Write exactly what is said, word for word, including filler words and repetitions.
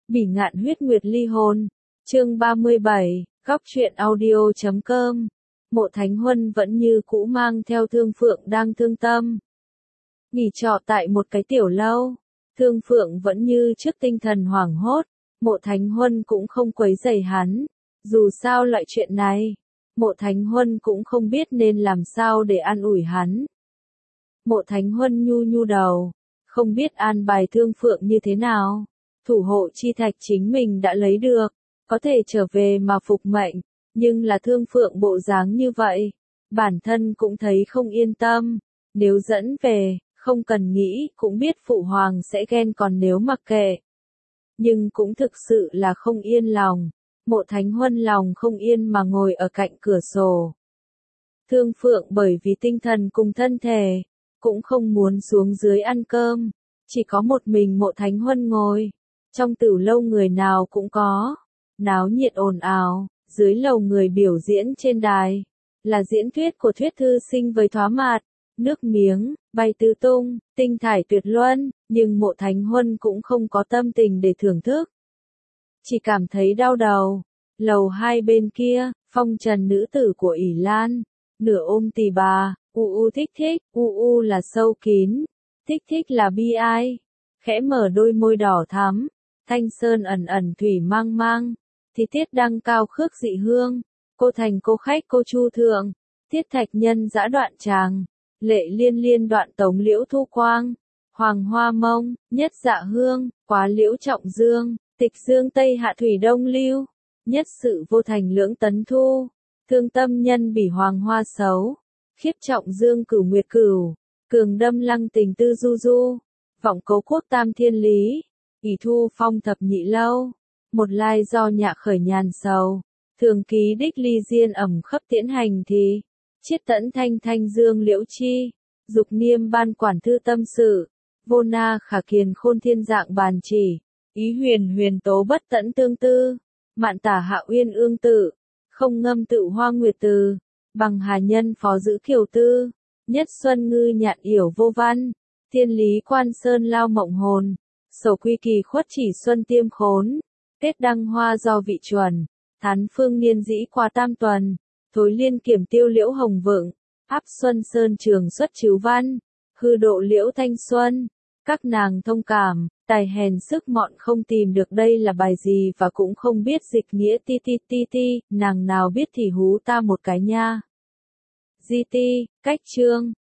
Bỉ ngạn huyết nguyệt ly hôn. Chương ba mươi bảy, góc truyện audio chấm com. Mộ Thánh Huân vẫn như cũ mang theo Thương Phượng đang thương tâm. Nghỉ trọ tại một cái tiểu lâu. Thương Phượng vẫn như trước tinh thần hoảng hốt. Mộ Thánh Huân cũng không quấy rầy hắn. Dù sao loại chuyện này, Mộ Thánh Huân cũng không biết nên làm sao để an ủi hắn. Mộ Thánh Huân nhu nhu đầu, không biết an bài Thương Phượng như thế nào. Thủ hộ chi thạch chính mình đã lấy được, có thể trở về mà phục mệnh, nhưng là Thương Phượng bộ dáng như vậy, bản thân cũng thấy không yên tâm. Nếu dẫn về, không cần nghĩ, cũng biết phụ hoàng sẽ ghen, còn nếu mặc kệ. Nhưng cũng thực sự là không yên lòng. Mộ Thánh Huân lòng không yên mà ngồi ở cạnh cửa sổ. Thương Phượng bởi vì tinh thần cùng thân thể, cũng không muốn xuống dưới ăn cơm. Chỉ có một mình Mộ Thánh Huân ngồi. Trong tử lâu người nào cũng có. Náo nhiệt ồn ào, dưới lầu người biểu diễn trên đài. Là diễn thuyết của thuyết thư sinh với thoá mạt. Nước miếng, bay tứ tung, tinh thải tuyệt luân, nhưng Mộ Thánh Huân cũng không có tâm tình để thưởng thức. Chỉ cảm thấy đau đầu. Lầu hai bên kia, phong trần nữ tử của ỷ Lan, nửa ôm tỳ bà, u u thích thích, u u là sâu kín, thích thích là bi ai, khẽ mở đôi môi đỏ thắm, thanh sơn ẩn ẩn thủy mang mang, thì tiết đăng cao khước dị hương, cô thành cô khách cô chu thượng, tiết thạch nhân dã đoạn tràng, lệ liên liên đoạn tống liễu thu quang, hoàng hoa mông, nhất dạ hương, quá liễu trọng dương, tịch dương tây hạ thủy đông lưu. Nhất sự vô thành lưỡng tấn thu, thương tâm nhân bỉ hoàng hoa xấu, khiếp trọng dương cửu nguyệt cửu, cường đâm lăng tình tư du du, vọng cấu quốc tam thiên lý, ỷ thu phong thập nhị lâu, một lai do nhạ khởi nhàn sầu, thường ký đích ly diên ẩm khắp tiễn hành thì, chiết tẫn thanh thanh dương liễu chi, dục niêm ban quản thư tâm sự, vô na khả kiền khôn thiên dạng bàn chỉ, ý huyền huyền tố bất tẫn tương tư. Mạn tả hạ uyên ương tự, không ngâm tự hoa nguyệt từ, bằng hà nhân phó giữ kiều tư, nhất xuân ngư nhạn yểu vô văn, thiên lý quan sơn lao mộng hồn, sổ quy kỳ khuất chỉ xuân tiêm khốn, kết đăng hoa do vị chuẩn, thán phương niên dĩ qua tam tuần, thối liên kiểm tiêu liễu hồng vượng, áp xuân sơn trường xuất chiếu văn, hư độ liễu thanh xuân, các nàng thông cảm. Tài hèn sức mọn không tìm được đây là bài gì và cũng không biết dịch nghĩa ti ti ti ti, nàng nào biết thì hú ta một cái nha. Di ti, cách chương.